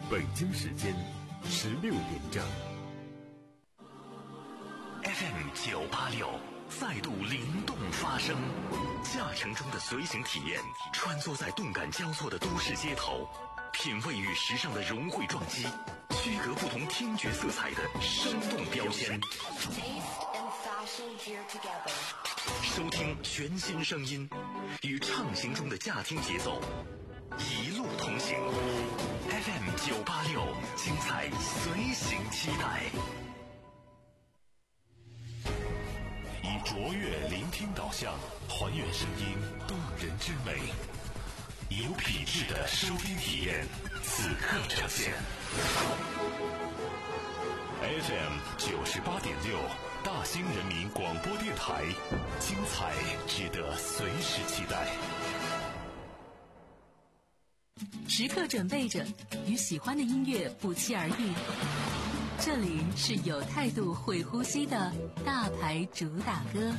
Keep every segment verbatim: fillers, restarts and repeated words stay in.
北京时间十六点整。 F M 九八六再度灵动发声，驾乘中的随行体验，穿梭在动感交错的都市街头，品味与时尚的融汇撞击，区隔不同听觉色彩的生动标签。收听全新声音，与畅行中的驾听节奏，一路同行。F M 九八六，精彩随行期待。以卓越聆听导向，还原声音动人之美，有品质的收听体验，此刻呈现。F M 九十八点六，大兴人民广播电台，精彩值得随时期待。 时刻准备着，与喜欢的音乐不期而遇。这里是有态度、会呼吸的大牌主打歌。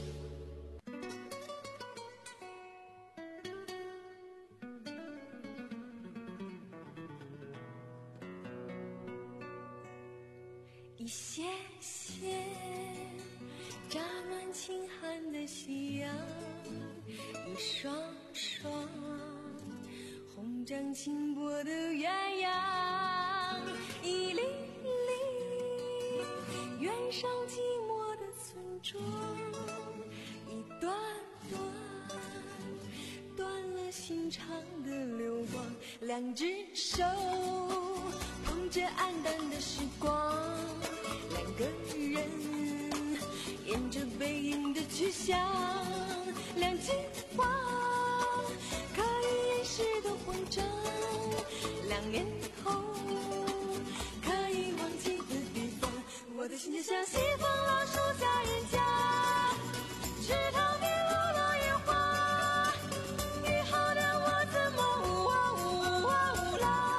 一些些乍暖轻寒的夕阳，一双双红掌轻薄的鸳鸯，一粒粒远上寂寞的村庄，一段段断了心肠的流光，两只手捧着黯淡的时光，两个人沿着背影的去向，两句话可以掩饰的慌张，两年后可以忘记的地方，我的心就像西风老树下人家，池塘边落落叶花，雨后的我怎么呜啊呜啊呜啦。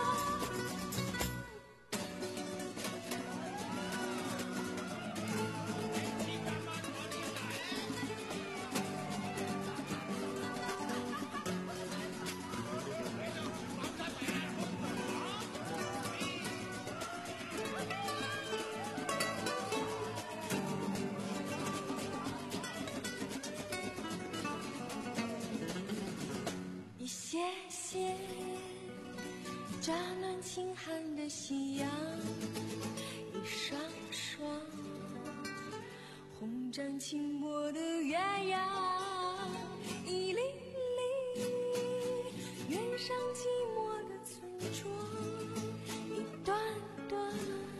谢谢乍暖轻寒的夕阳，一双双红掌轻薄的鸳鸯，一粒粒远上寂寞的村庄，一段段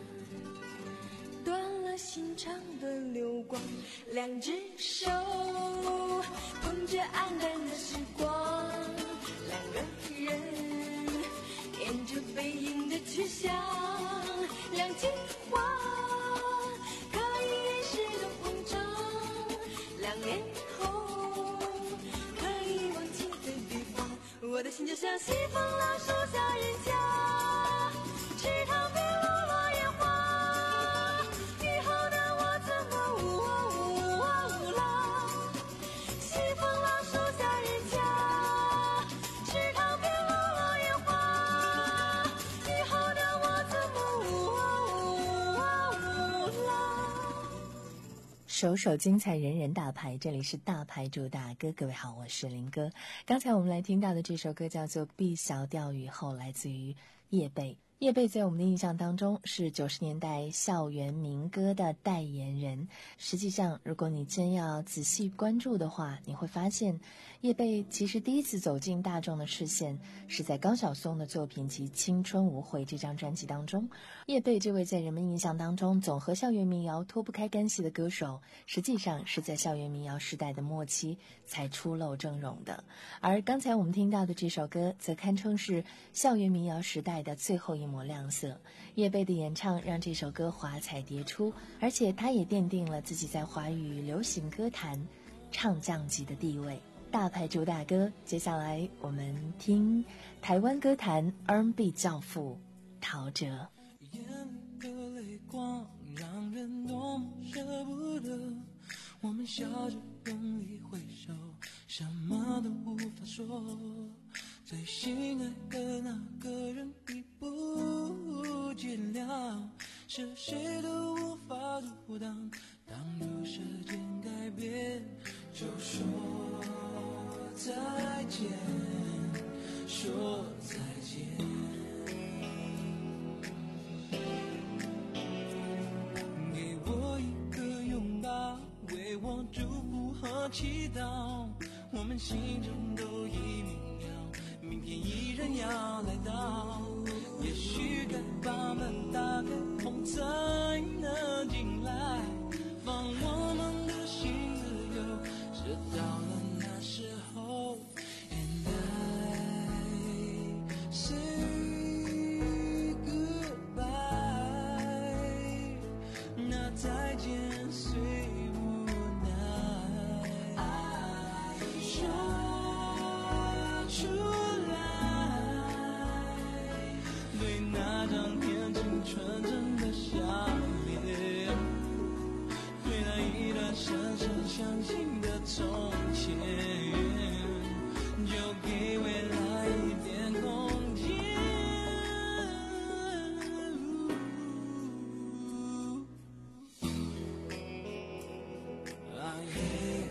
断了心肠的流光，两只手捧着黯淡的时光，两个人沿着背影的去向，两句话可以掩饰的慌张，两年后可以忘记的地方，我的心就像西风老树下人家，池塘边落落叶花，雨后的我怎么呜啊呜啊呜啦，西风老树下人家， 首首精彩，人人大牌，这里是大牌主打歌。各位好，我是林哥。刚才我们来听到的这首歌叫做《碧晓钓鱼后》，来自于叶蓓。叶蓓在我们的印象当中是九十年代校园民歌的代言人。实际上，如果你真要仔细关注的话，你会发现叶蓓其实第一次走进大众的视线是在高晓松的作品集《青春无悔》这张专辑当中。叶蓓这位在人们印象当中总和校园民谣脱不开干系的歌手，实际上是在校园民谣时代的末期才初露峥嵘的。而刚才我们听到的这首歌则堪称是校园民谣时代的最后一抹亮色。叶蓓的演唱让这首歌华彩迭出，而且他也奠定了自己在华语流行歌坛唱将级的地位。大牌主打歌，接下来我们听台湾歌坛 R and B 教父陶喆。 眼里的泪光让人多么舍不得，我们笑着用力挥手，什么都无法说，最心爱的那个人已不是谁都无法阻挡。当有时间改变，就说再见，说再见。给我一个拥抱，为我祝福和祈祷，我们心中都已明了，明天依然要来到。也许该把门打开，风才能进来，放我们的心自由，直到了那时候。 And I say goodbye， 那再见虽无奈，说出来，对那张年轻纯真的笑脸，对那一段深深相信的从前，就给未来一点空间。啊耶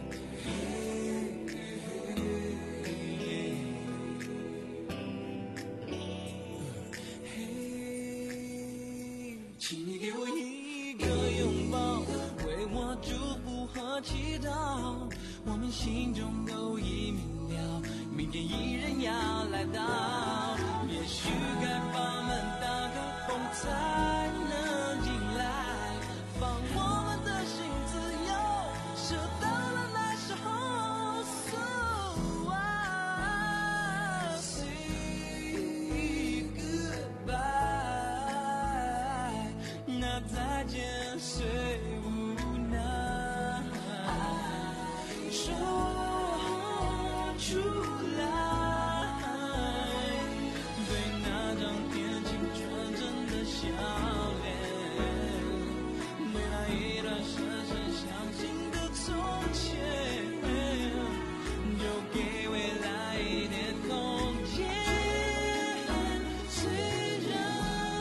请你给我一个拥抱，为我祝福和祈祷，我们心中都已明了，明天依然要来到。也许该把门打开，风才能进来，放我们的心自由，是到了那时候。So I say goodbye， 那再见虽无奈，说出来，对那张年轻纯真的笑脸，对那一段深深相信的从前，就给未来一点空间。虽然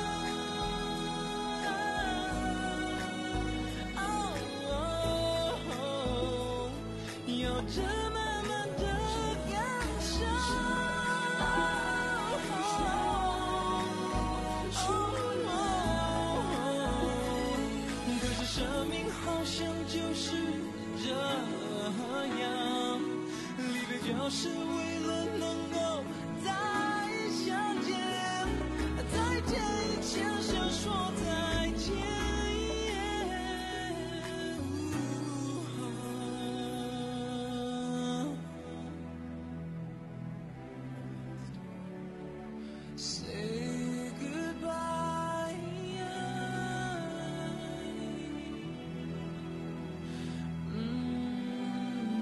哦，有着慢慢的感受。可是生命好像就是这样，离别就是为了能够再相见，再见以前先说再见。Say goodbye， 嗯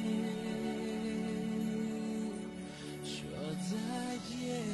说再见。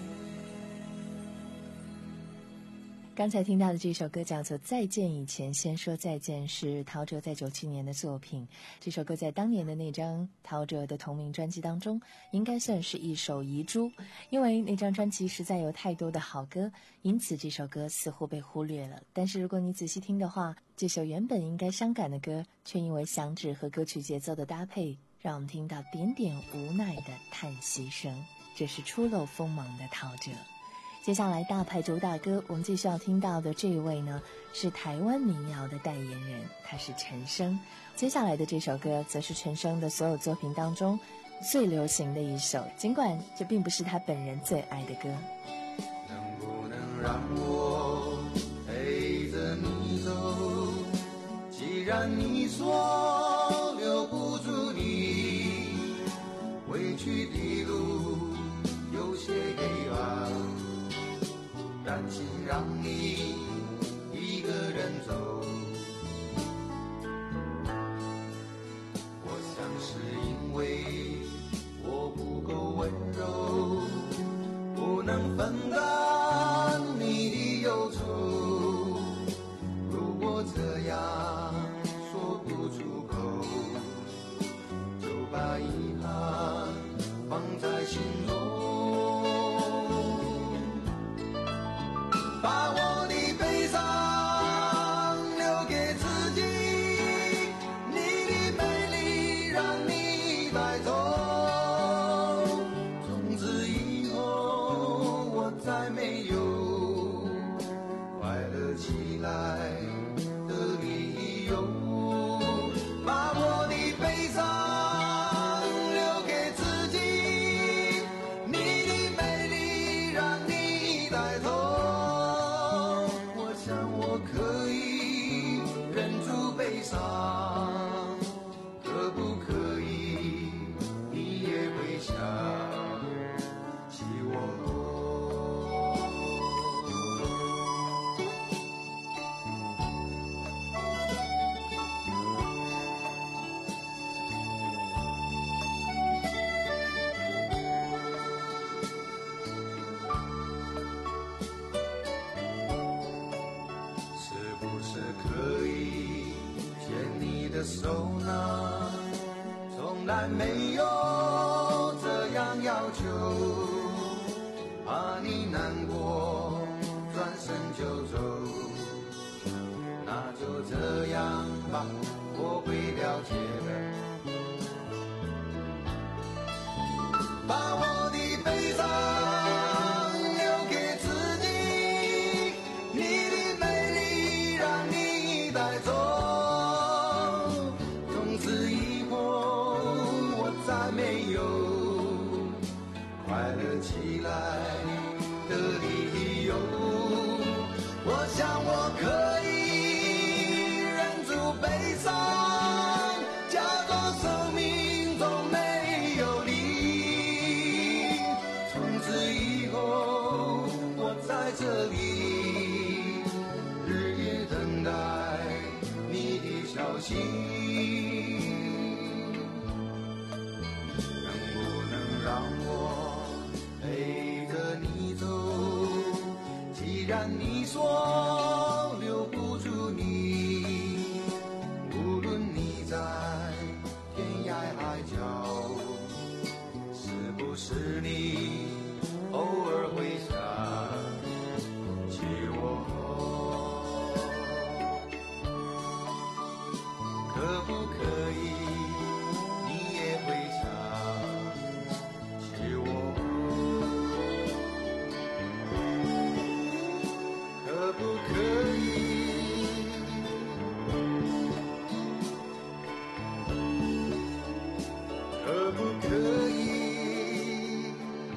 刚才听到的这首歌叫做《再见以前先说再见》，是陶喆在九七年的作品。这首歌在当年的那张陶喆的同名专辑当中，应该算是一首遗珠，因为那张专辑实在有太多的好歌，因此这首歌似乎被忽略了。但是如果你仔细听的话，这首原本应该伤感的歌，却因为响指和歌曲节奏的搭配，让我们听到点点无奈的叹息声。这是初露锋芒的陶喆。接下来大牌主打歌，我们继续要听到的这一位呢，是台湾民谣的代言人，他是陈升。接下来的这首歌则是陈升的所有作品当中最流行的一首，尽管这并不是他本人最爱的歌。 能不能让我陪着你走，既然你说留不住你，回去的路有些黑暗，担心让你一个人走。我想是因为我不够温柔，不能分担你的忧愁。如果这样说不出口，就把遗憾放在心中。把我的带走。我想我可以忍住悲伤，可不可以你也会想起我？手呢，从来没有这样要求，怕你难过，转身就走。那就这样吧，我会了解的。把我的悲伤留给自己，你的美丽让你带走。快乐起来的理由，我想我可以忍住悲伤，假装生命中没有你。从此以后，我在这里，日夜等待你的消息。让我陪着你走，既然你说留不住你，无论你在天涯海角，是不是你偶尔会想起我？可不可以你也会想可不可以？可不可以？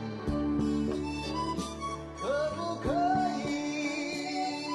可不可以？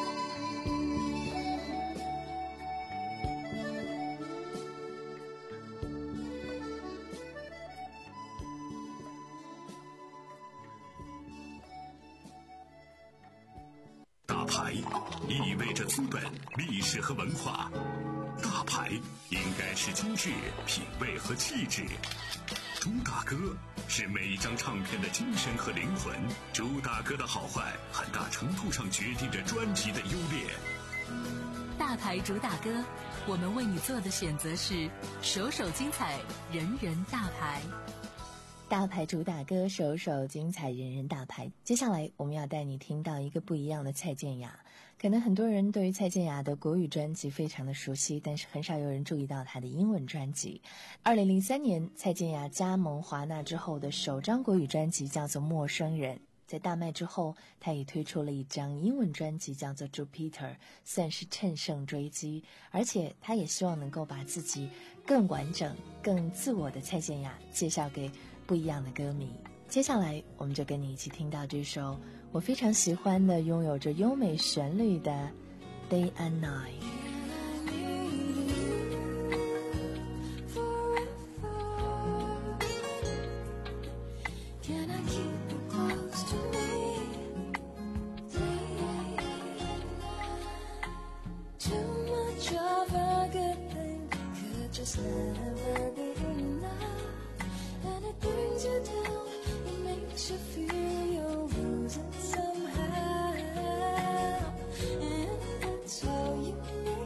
大牌意味着资本、历史和文化，大牌应该是精致、品味和气质。朱大哥是每一张唱片的精神和灵魂，朱大哥的好坏很大程度上决定着专辑的优劣。 大牌主打歌，我们为你做的选择是首首精彩，人人大牌。 大牌主打歌，首首精彩，人人大牌。接下来我们要带你听到一个不一样的蔡健雅。可能很多人对于蔡健雅的国语专辑非常的熟悉，但是很少有人注意到她的英文专辑。二零零三年，蔡健雅加盟华纳之后的首张国语专辑叫做《陌生人》。在大卖之后，她也推出了一张英文专辑叫做《Jupiter》，算是乘胜追击。而且她也希望能够把自己更完整、更自我的蔡健雅介绍给不一样的歌迷。接下来我们就跟你一起听到这首我非常喜欢的拥有着优美旋律的 Day and Night。 Just never be enough, and it brings you down, it makes you feel you're losing somehow, and that's all you need.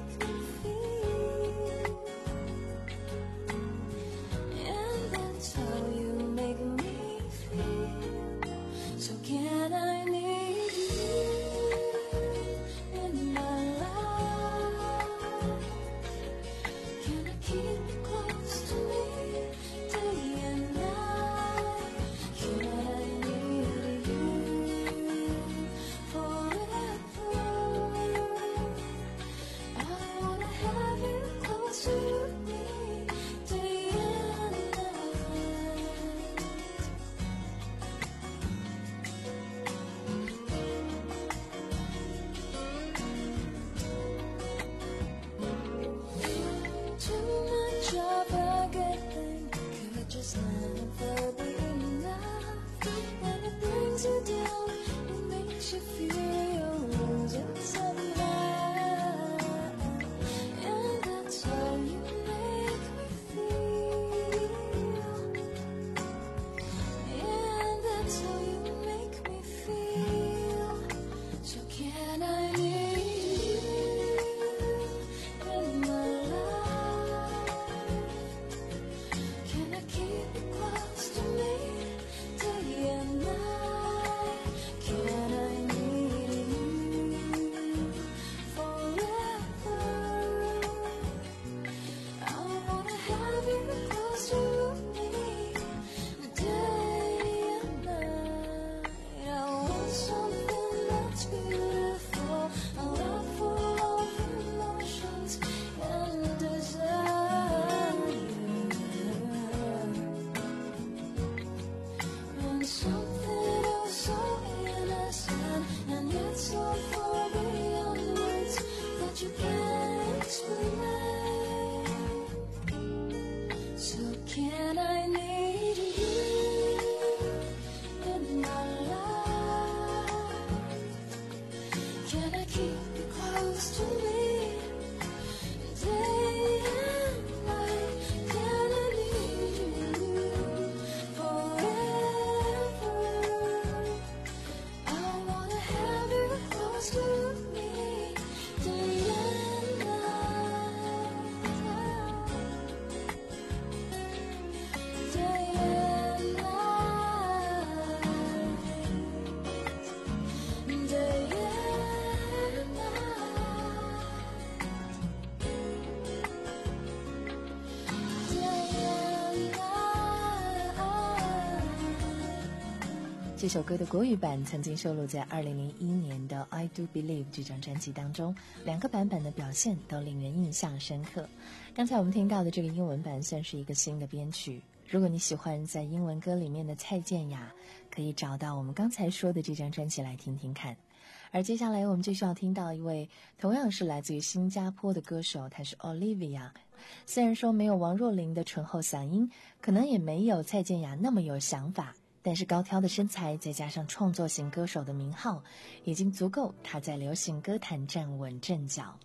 这首歌的国语版曾经收录在二零零一年的 I Do Believe 这张专辑当中，两个版本的表现都令人印象深刻。刚才我们听到的这个英文版算是一个新的编曲，如果你喜欢在英文歌里面的蔡健雅，可以找到我们刚才说的这张专辑来听听看。而接下来我们就需要听到一位同样是来自于新加坡的歌手，她是 Olivia。 虽然说没有王若琳的醇厚嗓音，可能也没有蔡健雅那么有想法，但是高挑的身材再加上创作型歌手的名号，已经足够她在流行歌坛站稳阵脚。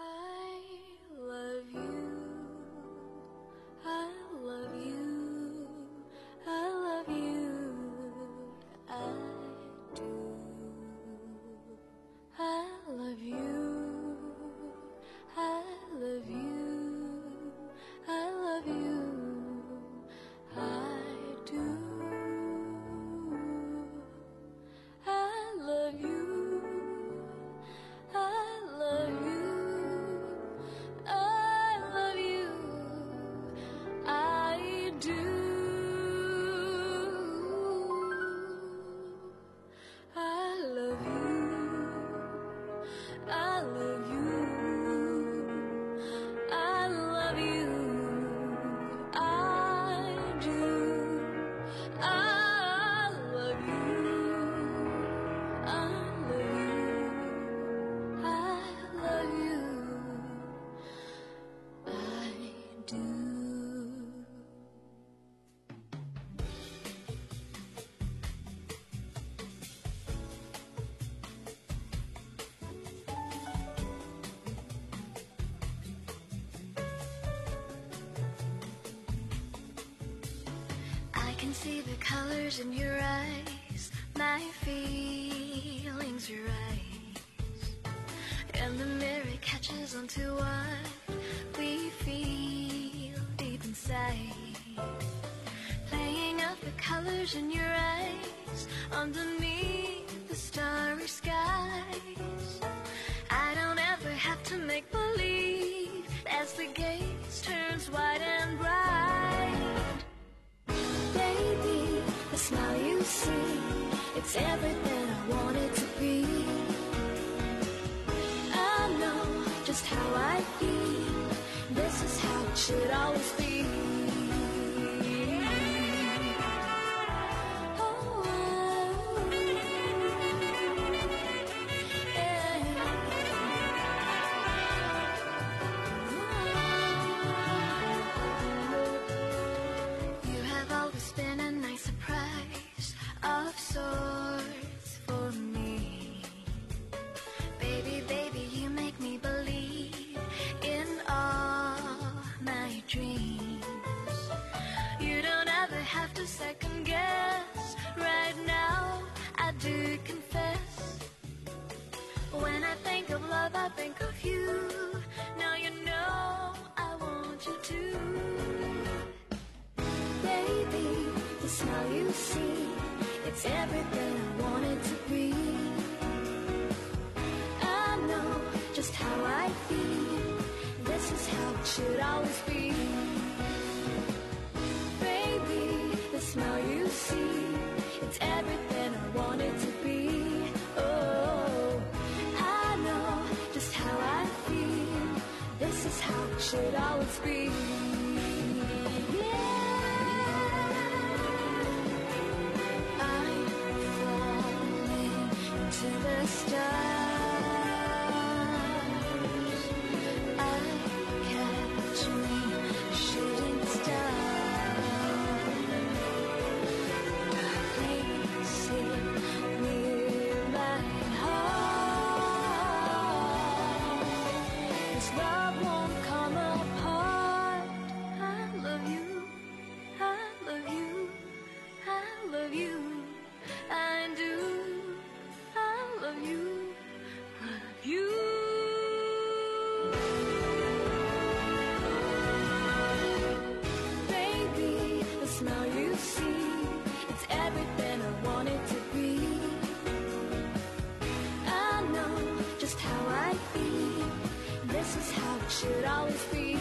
I love you, I love you, I love you, I do. I love you, I love you, I love you, I do. I love you, I love you, I love you, I do. I love you, I love you, I love you, I do. I love you, I love you, I love you, I do. I can see the colors in your eyes, my feelings rise, and the mirror catches onto what we feel deep inside, playing out the colors in your eyes underneath the starry skies. I don't ever have to make believe as the gaze turns wide and bright. Baby, the smile you see, it's everything I want it to be. I know just how I feel, this is how it should always be. Oh, yeah. You have always been a nice surprise of sorts for me. of love I think of you. Now you know I want you to. Baby, the smile you see, it's everything I want it to be. I know just how I feel, this is how it should always be. Baby, the smile you see, it's everything I want it to be. Oh, I know just how I feel, this is how it should always be. To the stars, I catch me shooting stars. Place it near my heart. This love won't come apart. I love you, I love you, I love you, I do. Love you, love you. Baby, the smile you see, it's everything I want it to be. I know just how I feel, this is how it should always be.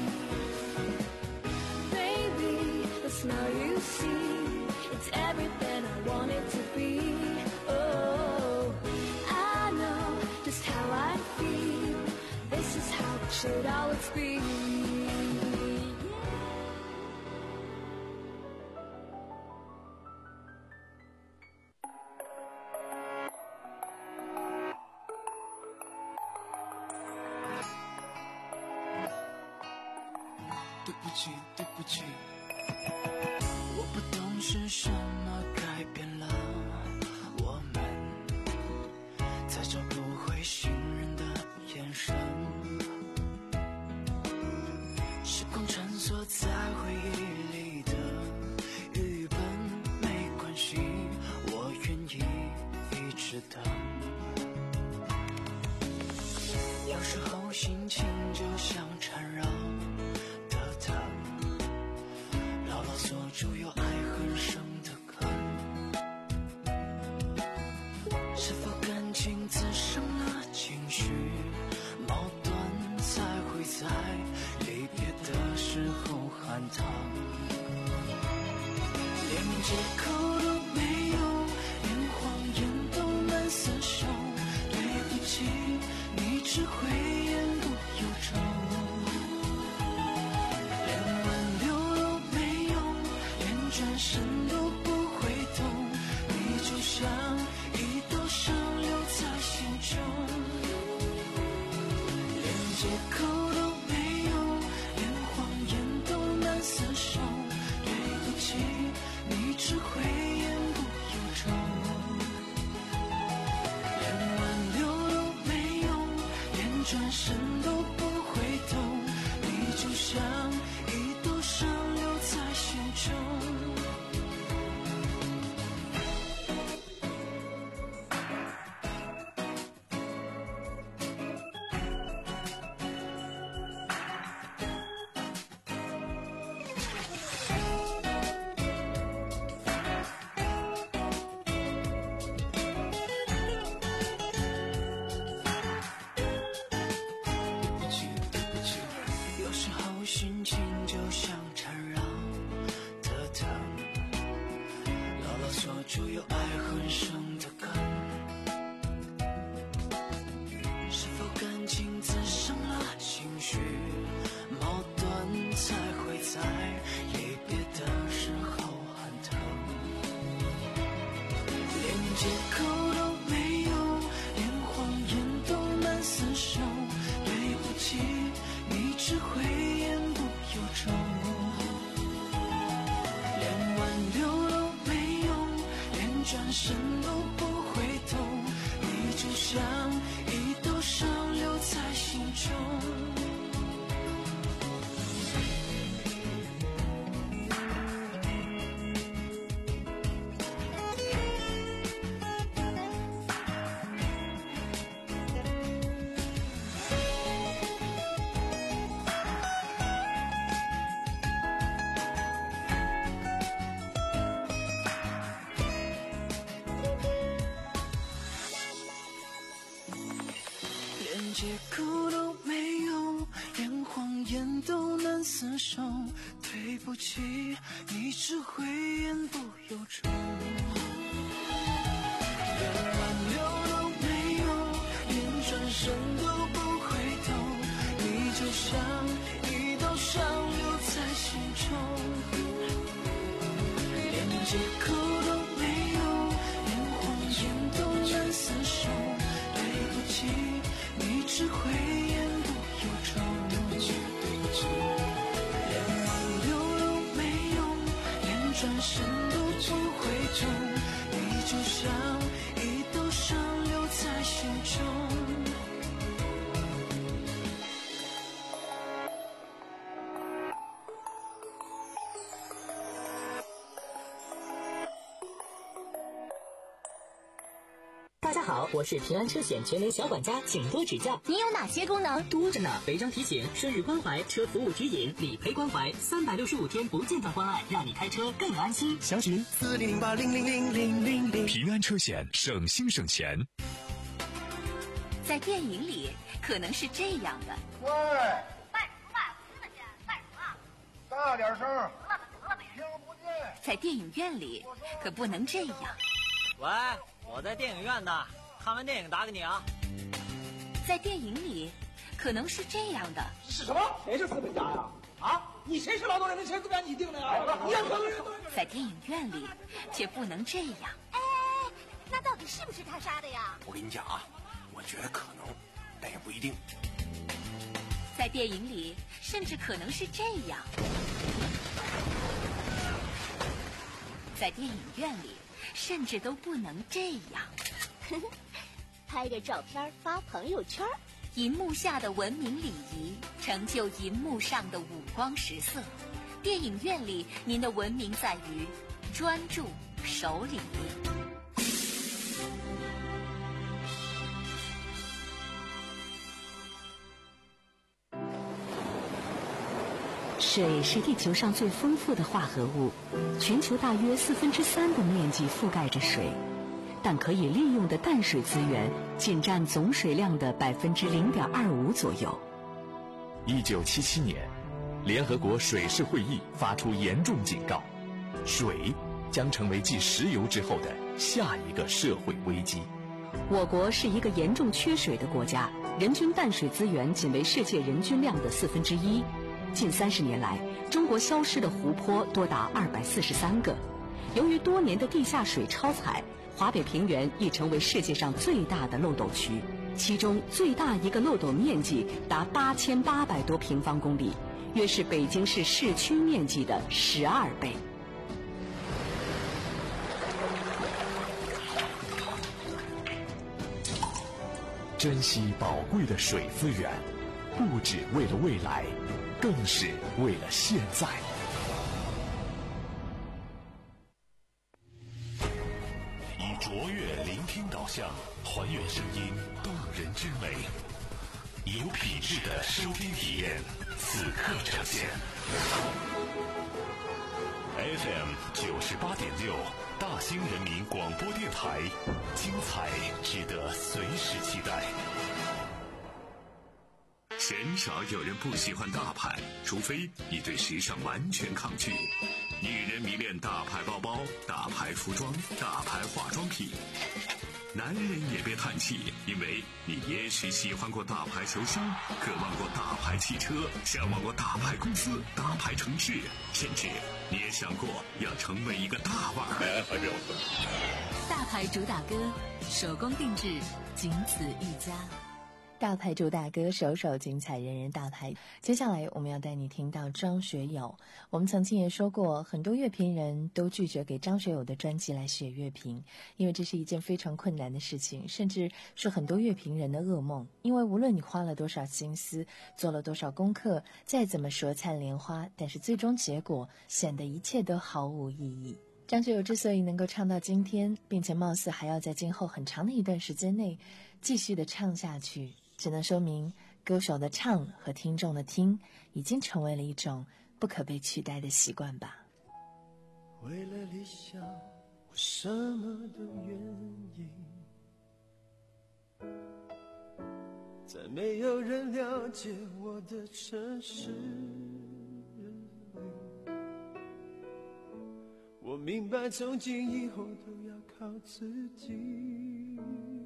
Baby, the smile you see, it's everything I want it to be. Oh, just how I feel, this is how it should always be. 对不起，对不起，我不懂是什么改变了我们，才找不回信任的眼神。时光穿梭在回忆里的剧本，没关系，我愿意一直等。有时候心情就像缠绕的藤，牢牢锁住有爱很深的根。是否感情滋生了情绪矛盾，才会在离别的时候喊疼？连借口都没有，连谎言都难厮守。对不起，你只会言不由衷。连挽留都没用，连转身都不会动。你就像一道伤留在心中，连借口都没有，连谎言都难厮守。对不起，你只会言不由衷。连挽留都没用，连转借口都没有，连谎言都难厮守。对不起，你只会言不由衷。连挽留都没有，连转身都不回头。你就像一道伤留在心中，连借口都没有，连谎言都难厮守。对不起，你只会言不由衷。连挽留都没用，连转身都不回头。你就像一道伤留在心中。 大家好，我是平安车险全能小管家，请多指教。 你有哪些功能？ 多着呢，违章提醒、顺日关怀、车服务指引、理赔关怀，三百六十五天不间断关爱，让你开车更安心。 详询四零零八零零零零零零。 平安车险，省心省钱。 在电影里可能是这样的。 喂，卖什么卖？我听得见，卖什么？大点声。得了吧，得了呗，听不见。 在电影院里可不能这样。 喂，我在电影院呢，看完电影打给你啊。 在电影里可能是这样的。 是什么？谁是资本家呀？啊，你谁是劳动人民？谁资本家你定的呀？你要个人。 在电影院里却不能这样。 哎，那到底是不是他杀的呀？ 我跟你讲啊，我觉得可能，但也不一定。 在电影里甚至可能是这样。在电影院里甚至都不能这样。 拍个照片发朋友圈。 银幕下的文明礼仪成就银幕上的五光十色。电影院里您的文明在于专注守礼。 水是地球上最丰富的化合物，全球大约四分之三的面积覆盖着水，但可以利用的淡水资源仅占总水量的百分之零点二五左右。 一九七七年，联合国水事会议发出严重警告，水将成为继石油之后的下一个社会危机。 我国是一个严重缺水的国家，人均淡水资源仅为世界人均量的四分之一。近三十年来，中国消失的湖泊多达二百四十三个。由于多年的地下水超采，华北平原已成为世界上最大的漏斗区，其中最大一个漏斗面积达八千八百多平方公里，约是北京市市区面积的十二倍。 珍惜宝贵的水资源，不只为了未来，更是为了现在。以卓越聆听导向，还原声音动人之美，有品质的收听体验，此刻呈现。F M 九十八点六，大兴人民广播电台，精彩值得随时期待。鲜少有人不喜欢大牌，除非你对时尚完全抗拒。女人迷恋大牌包包、大牌服装、大牌化妆品。男人也别叹气，因为你也许喜欢过大牌球星，渴望过大牌汽车，向往过大牌公司、大牌城市，甚至你也想过要成为一个大腕儿。 大牌主打歌，手工定制，仅此一家。 大牌主打歌，首首精彩，人人大牌。接下来我们要带你听到张学友。我们曾经也说过，很多乐评人都拒绝给张学友的专辑来写乐评，因为这是一件非常困难的事情，甚至是很多乐评人的噩梦。因为无论你花了多少心思，做了多少功课，再怎么舌灿莲花，但是最终结果显得一切都毫无意义。张学友之所以能够唱到今天，并且貌似还要在今后很长的一段时间内继续的唱下去，只能说明歌手的唱和听众的听已经成为了一种不可被取代的习惯吧。 为了理想，我什么都愿意， 在没有人了解我的城市里，我明白从今以后都要靠自己。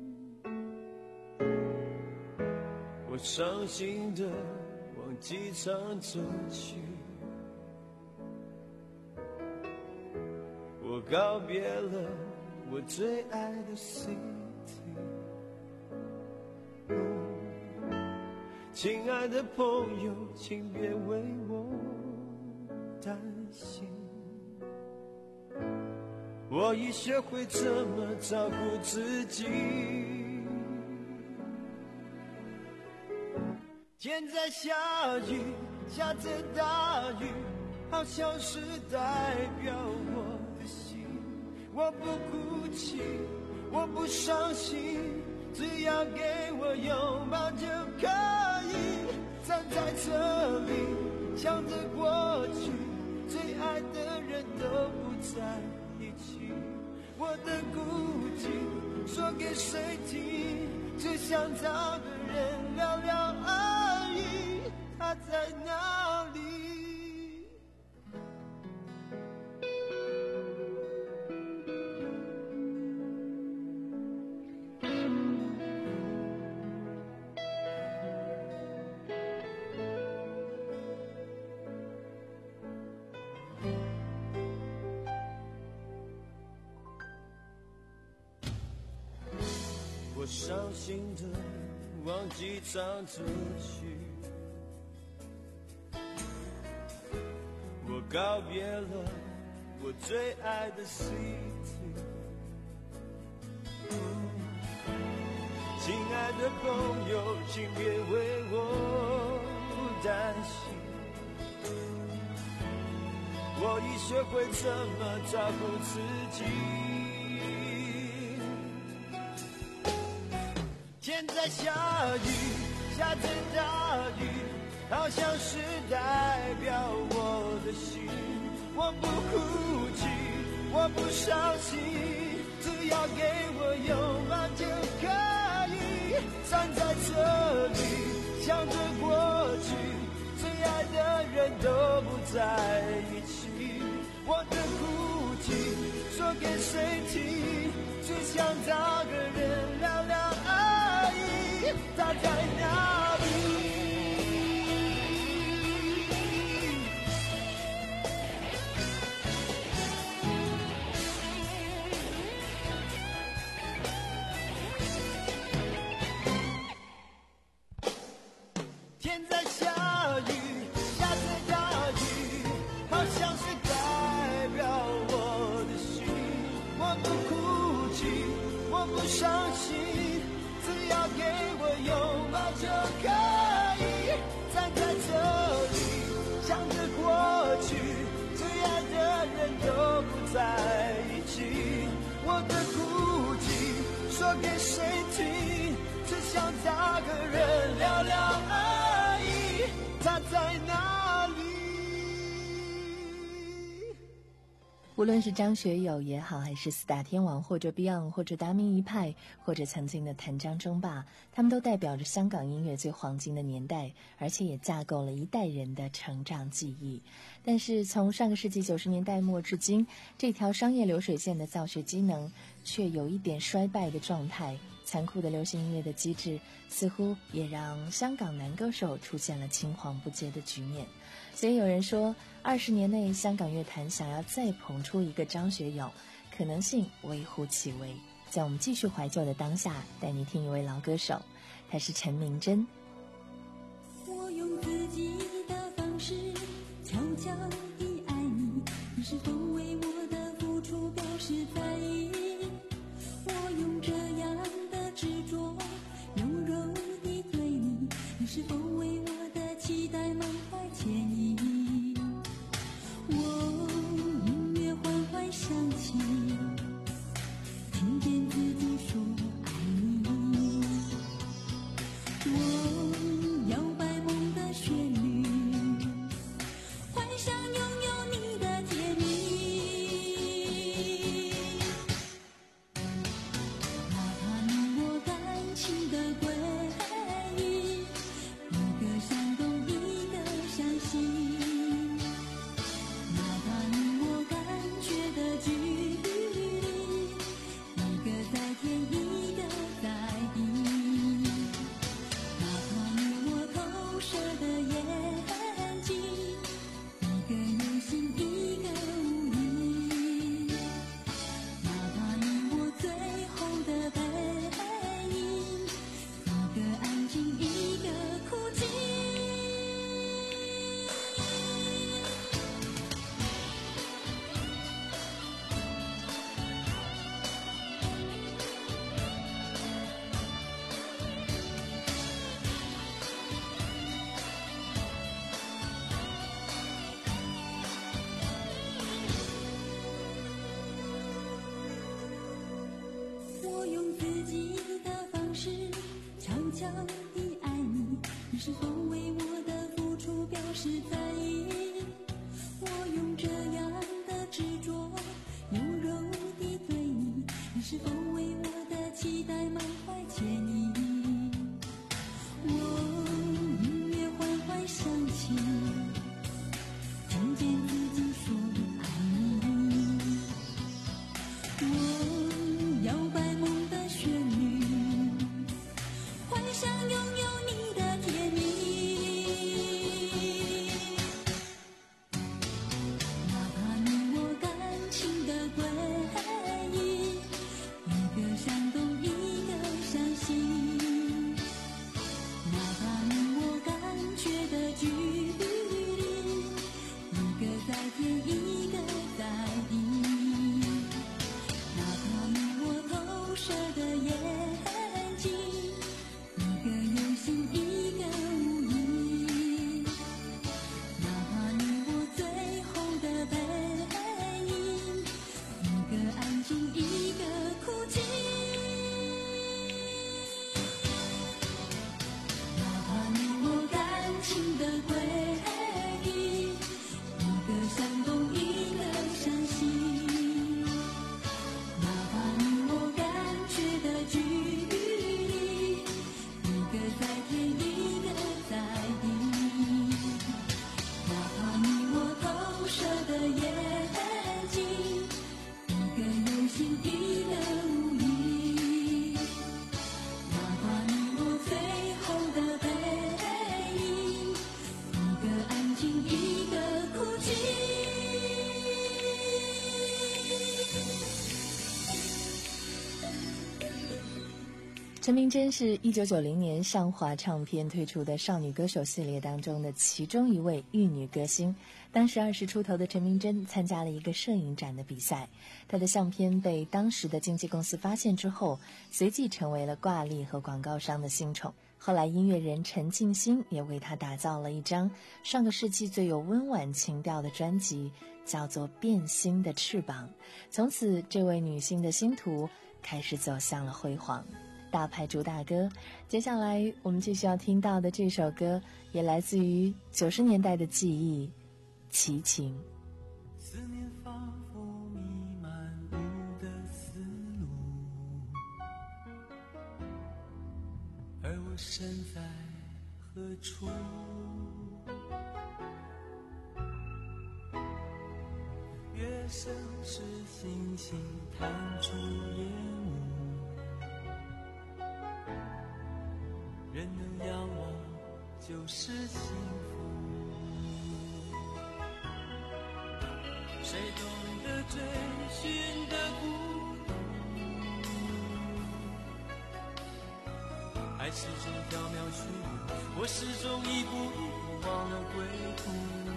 我伤心的往机场走去，我告别了我最爱的 city。亲爱的朋友，请别为我担心，我已学会怎么照顾自己。天在下雨，下着大雨，好像是代表我的心。我不哭泣，我不伤心，只要给我拥抱就可以。站在这里，想着过去，最爱的人都不在一起。我的孤寂说给谁听？只想找个人聊聊而已。他在哪里？我伤心的往机场走去，我告别了我最爱的 city。 亲爱的朋友，请别为我担心，我已学会怎么照顾自己。天在下雨，下着大雨，好像是代表我的心。我不哭泣，我不伤心，只要给我拥抱就可以。站在这里，想着过去，最爱的人都不在一起。我的孤寂说给谁听？只想找个人聊聊而已。他在哪里？天在下雨，下着大雨，好像是代表我的心。我不哭泣，我不伤心，只要给我拥抱就可以。站在这里，想着过去，最爱的人都不在一起。我的孤寂说给谁听？只想找个人聊聊而已。他在哪里？ 无论是张学友也好，还是四大天王，或者 Beyond， 或者达明一派，或者曾经的谭张争霸，他们都代表着香港音乐最黄金的年代，而且也架构了一代人的成长记忆。但是从上个世纪九十年代末至今，这条商业流水线的造血机能却有一点衰败的状态。残酷的流行音乐的机制似乎也让香港男歌手出现了青黄不接的局面。所以有人说，二十年内香港乐坛想要再捧出一个张学友，可能性微乎其微。在我们继续怀旧的当下，带你听一位老歌手，他是陈明真。 我用自己的方式悄悄地爱你，你是否为我的付出表示在意？我用这样的执着柔柔地对你，你是否为我的期待满怀歉意？我音乐缓缓响起，听见自己说爱你。我摇摆梦的旋律，幻想拥有你的甜蜜。 用自己的方式悄悄地爱你，你是否为我的付出表示在意？我用这样的执着柔柔地对你，你是否为我的期待满怀歉意？我隐约缓缓想起，听见自己说爱你。我摇摆梦的旋律，幻想拥有你的甜蜜。哪怕你我感情的轨迹，一个闪动一个伤心，哪怕你我感觉的距离，一个在天一个在地，哪怕你我投射的眼睛，一个有心一个无意，哪怕你我最后的背影，一个安静一个哭泣，哪怕你我感情的轨迹，一个闪动一个伤心，哪怕你我感觉的距离，一个在天一个在地，哪怕你我投射的眼睛，一个有心一个无意，哪怕你我最后的背影，一个安静一个哭泣。 陈明真是一九九零年上华唱片推出的少女歌手系列当中的其中一位玉女歌星。当时二十出头的陈明真参加了一个摄影展的比赛，她的相片被当时的经纪公司发现之后，随即成为了挂历和广告商的新宠。后来音乐人陈静心也为她打造了一张上个世纪最有温婉情调的专辑，叫做《变心的翅膀》。从此这位女星的星途开始走向了辉煌。大牌主打歌，接下来我们继续要听到的这首歌也来自于九十年代的记忆，齐秦。 思念仿佛弥漫我的思路，而我身在何处？月升时星星探出烟雾，人能仰望就是幸福。谁懂得追寻的孤独？爱始终缥缈虚无，我始终一步一步忘了归途。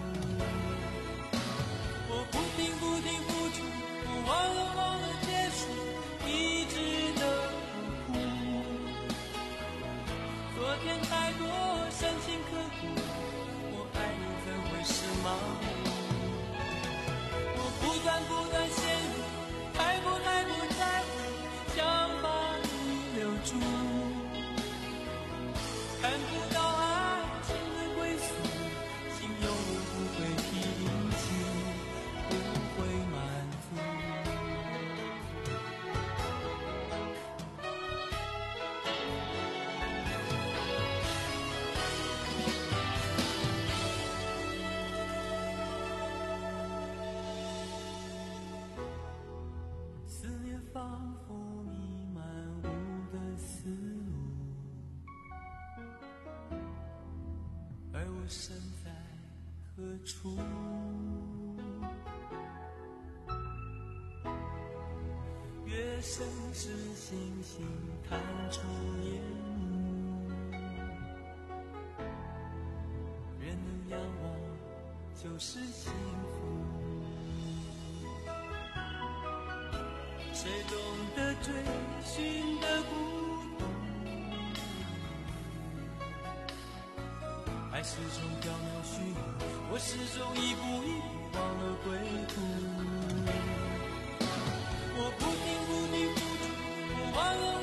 我不停不停付出，我忘了忘了结束，一直的苦。昨天太多深情刻骨，我爱你怎会是盲目？我不断不断陷入，太过太过在乎，想把你留住，看不到爱情的归宿，心永远不会平静，不会满足。思念仿佛弥漫我的思路，而我身在何处？月升时星星探出烟雾，人能仰望就是幸福。谁懂得追寻的孤独？爱始终缥缈虚无，我始终一步一步忘了归途。我不停不停付出，我忘了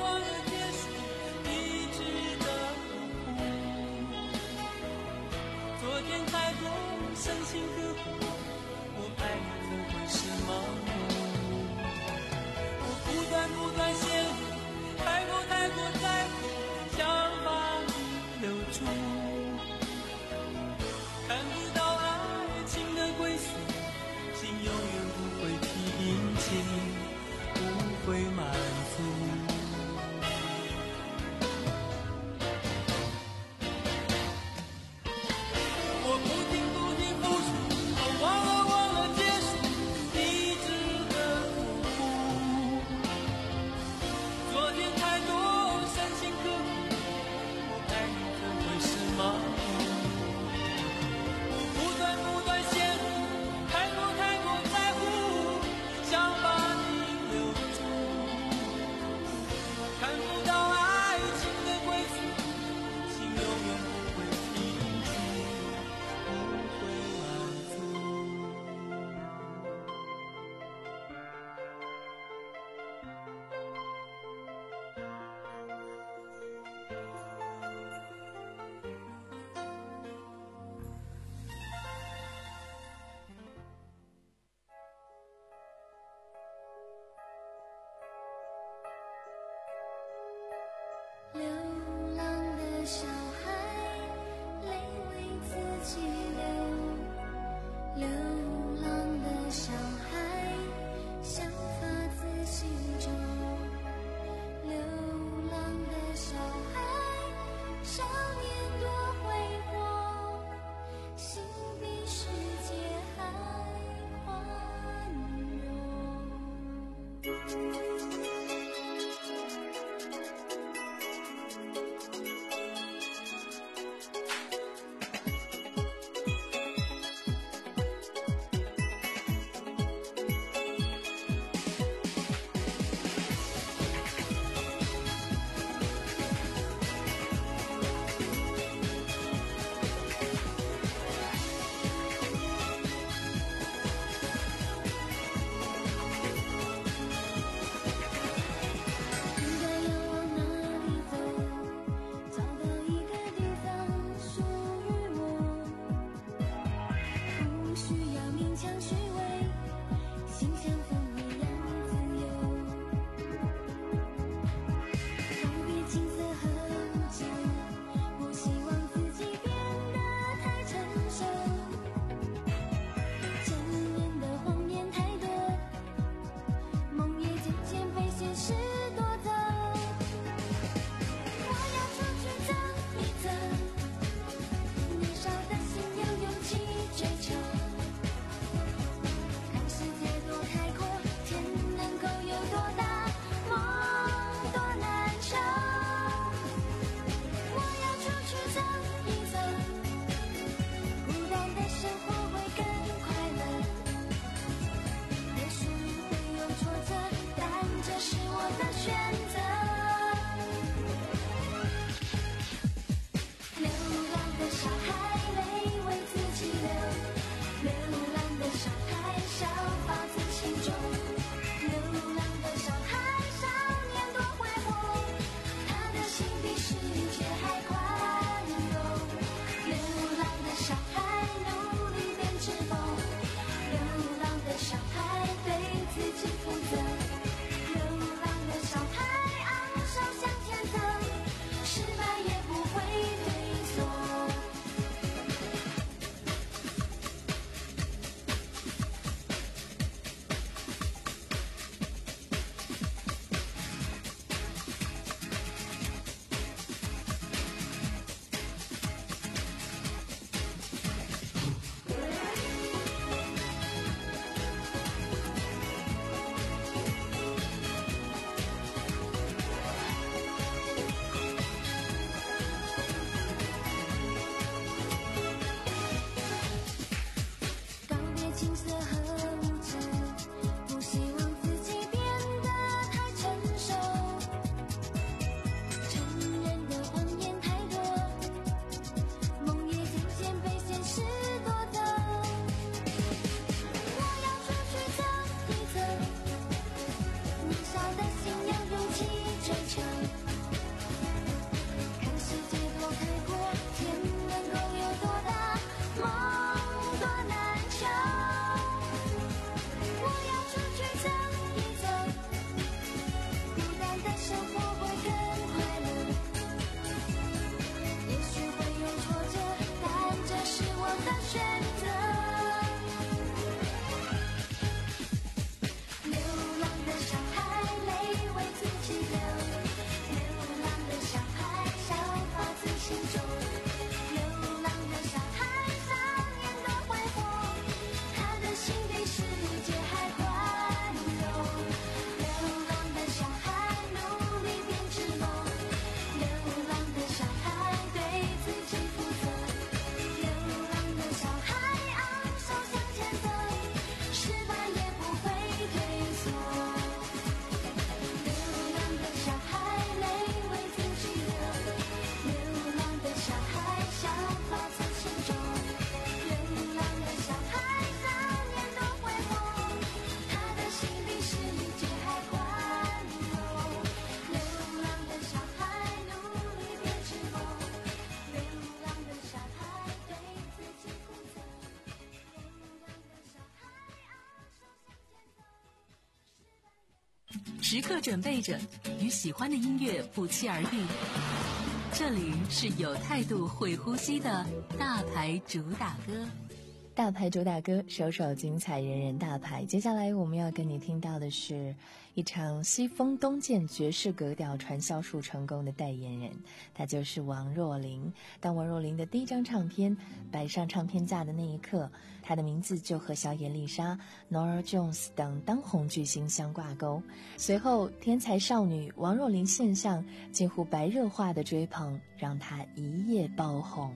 时刻准备着，与喜欢的音乐不期而遇。这里是有态度、会呼吸的大牌主打歌。 大牌主打歌，首首精彩，人人大牌。接下来我们要跟你听到的是一场西风东渐爵士格调传销术成功的代言人，他就是王若琳。当王若琳的第一张唱片摆上唱片架的那一刻，她的名字就和小野丽莎、Norah Jones 等当红巨星相挂钩。随后天才少女王若琳现象近乎白热化的追捧，让她一夜爆红。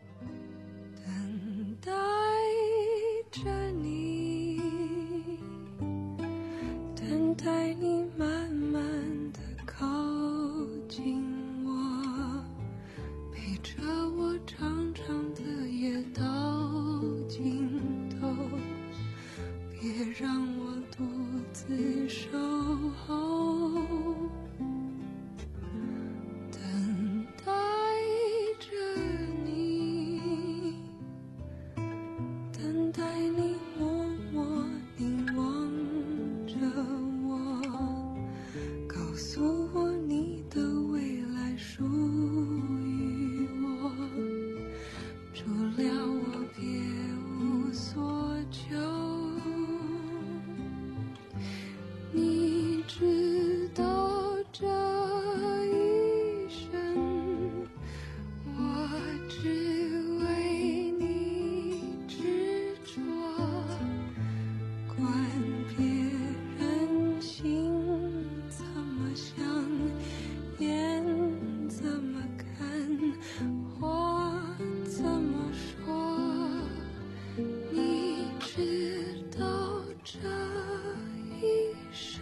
等待着你，等待你慢慢地靠近我，陪着我长长的夜到尽头，别让我独自守候。等待着你，等待你默默凝望着我，告诉我你的未来属于我，除了我别无所求。你知道这一生我只为你执着，管别人心怎么想，眼怎么看，话怎么说。你知道这一生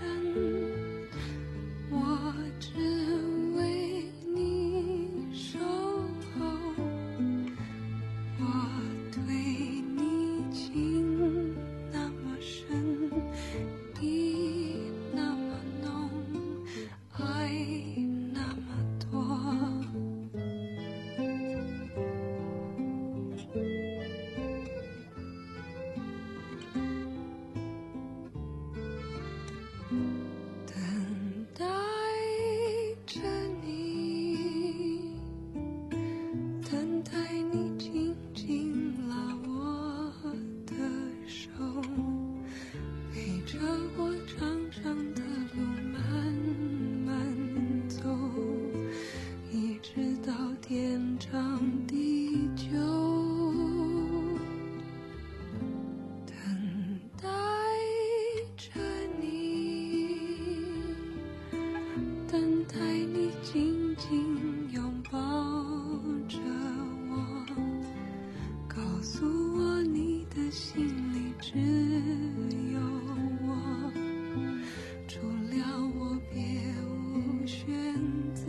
我只为你守候，我对你情那么深，意那么浓，爱那么多。等待着你，等待你紧紧拉我的手，陪着我长长的路慢慢走，一直到天长地久。等待着你，等待你紧紧拥抱着我，告诉我你的心里只有我，除了我别无选择。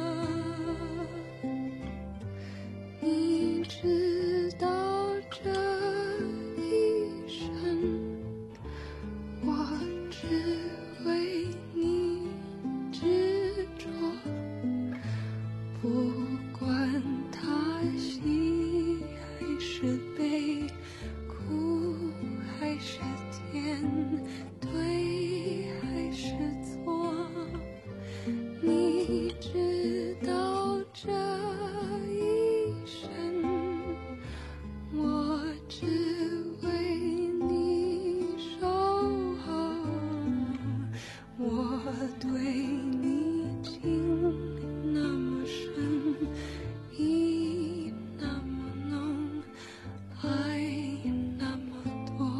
你知道这一生我只为你执着，不管他喜还是悲，苦还是甜，对还是错。你知道这一生我只为你守候，我对你情那么深，意那么浓，爱那么多。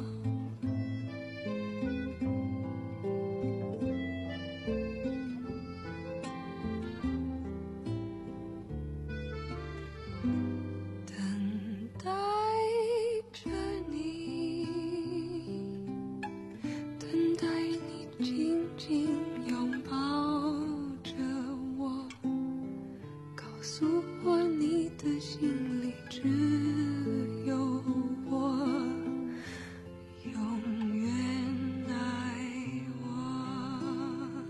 等待着你，等待你紧紧拥抱着我，告诉我你的心里只有我，永远爱我。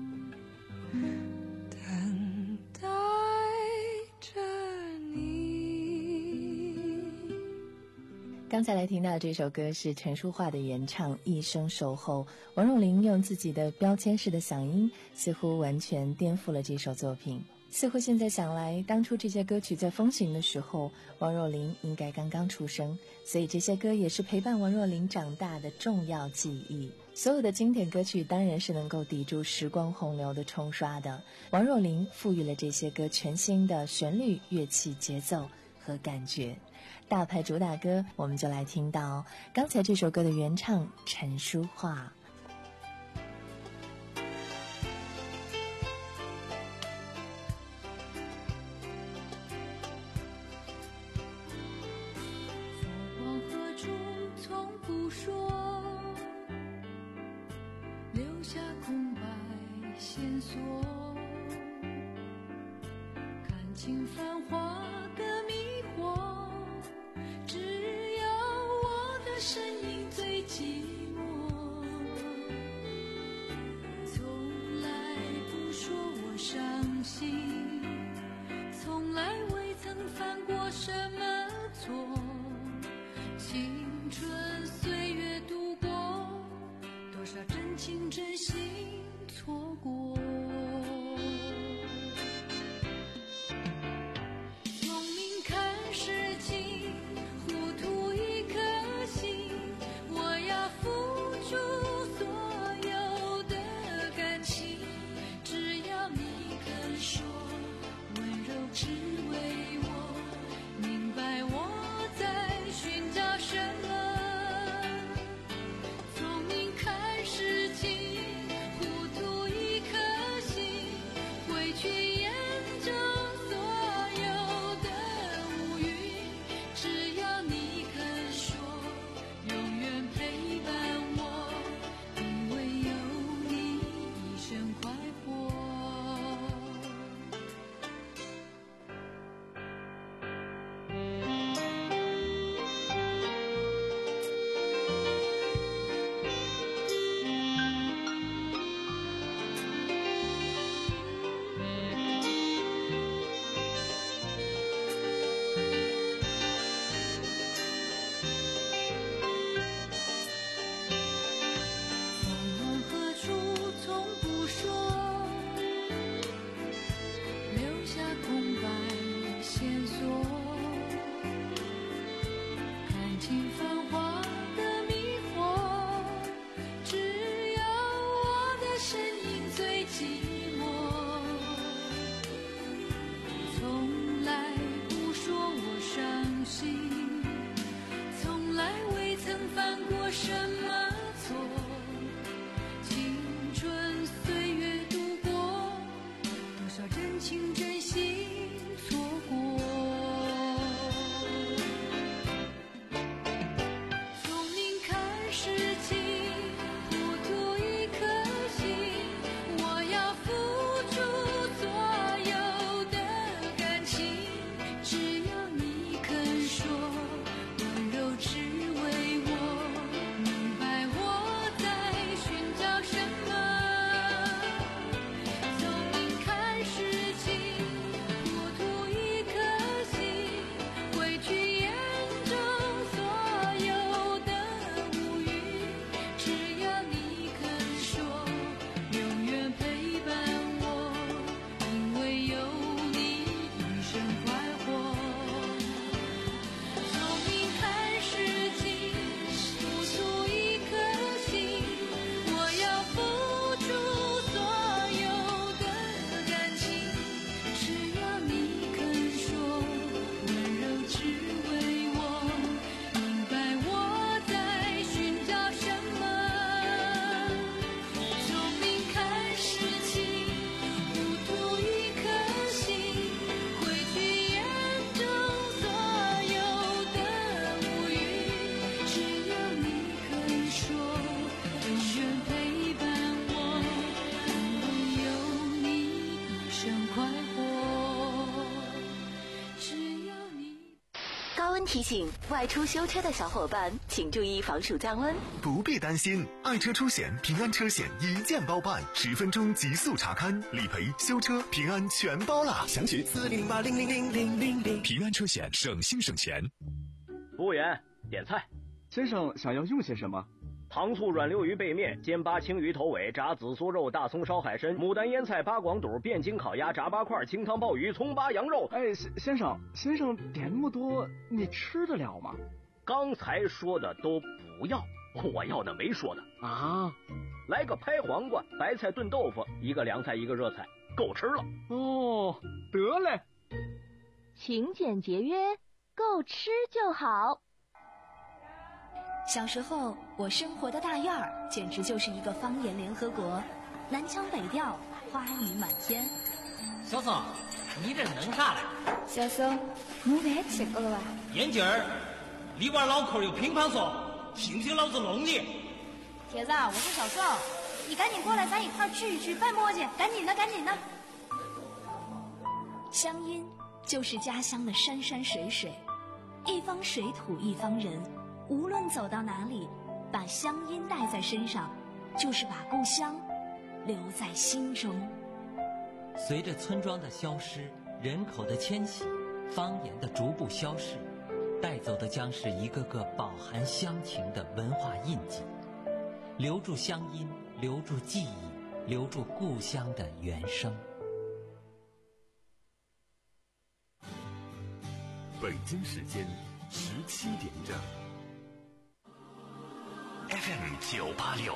等待着你。 刚才来听到这首歌是陈淑桦的原唱《一生守候》，王若琳用自己的标签式的嗓音，似乎完全颠覆了这首作品。似乎现在想来，当初这些歌曲在风行的时候，王若琳应该刚刚出生，所以这些歌也是陪伴王若琳长大的重要记忆。所有的经典歌曲当然是能够抵住时光洪流的冲刷的，王若琳赋予了这些歌全新的旋律、乐器、节奏和感觉。大牌主打歌，我们就来听到刚才这首歌的原唱陈淑桦。 走往何处从不说，留下空白线索，看尽繁华的迷惑，只要我的身影最寂寞，从来不说我伤心，从来未曾犯过什么错，青春岁月度过，多少真情真心错过。聪明看事情，糊涂一颗心，我要付出所有的感情，只要你肯说，温柔只为我，明白我在寻找什么。聪明看事情，糊涂一颗心，会去研究所有的乌云，只要你肯说，永远陪伴我，因为有你一生快活。走往何处从不说，留下空白线索，看尽繁华的迷惑，只要我的身影最寂寞，从来不说我伤心，从来未曾犯过什么错，青春岁月度过，多少真情真心错过。聪明看事情，糊涂一颗心，我要付出所有的感情，只要你肯说，温柔只为我，明白我在寻找什么。聪明看事情，糊涂一颗心，会去研究所有的乌云，只要你肯说，永远陪伴我，因为有你一生快活。聪明看事情，糊涂一颗心，我要付出所有的感情，只要你肯说，温柔只为我，明白我在寻找什么。聪明看事情，糊涂一颗心，会去研究所有的乌云，只要你肯说，永远陪伴我，因为有你一生快活，只要你。 高温提醒：外出修车的小伙伴，请注意防暑降温。 不必担心，爱车出险平安车险一键包办，十分钟极速查勘、理赔、修车、平安全包啦！详询四零零八零零零零零零。 平安车险，省心省钱。 服务员， 点菜。 先生想要用些什么？ 糖醋软溜鱼背面，煎八青鱼头尾，炸紫苏肉，大葱烧海参，牡丹腌菜，八广肚，汴京烤鸭，炸八块，清汤鲍鱼，葱八羊肉。 哎，先生，先生点那么多，你吃得了吗？ 刚才说的都不要，我要的没说的啊。 来个拍黄瓜，白菜炖豆腐，一个凉菜，一个热菜，够吃了。 哦，得嘞。 勤俭节约，够吃就好。 小时候，我生活的大院儿简直就是一个方言联合国，南腔北调，花语满天。 小宋，你这弄啥嘞？ 小宋，我饭吃过了吧？ 眼镜儿，里边脑壳有乒乓球，信不信老子弄你？ 铁子，我是小宋，你赶紧过来，咱一块儿聚一聚，办磨叽，赶紧的，赶紧的。乡音就是家乡的山山水水，一方水土一方人。无论走到哪里，把乡音带在身上，就是把故乡留在心中。 随着村庄的消失，人口的迁徙，方言的逐步消逝，带走的将是一个个饱含乡情的文化印记。留住乡音，留住记忆，留住故乡的原声。 北京时间十七点整。 F M 九八六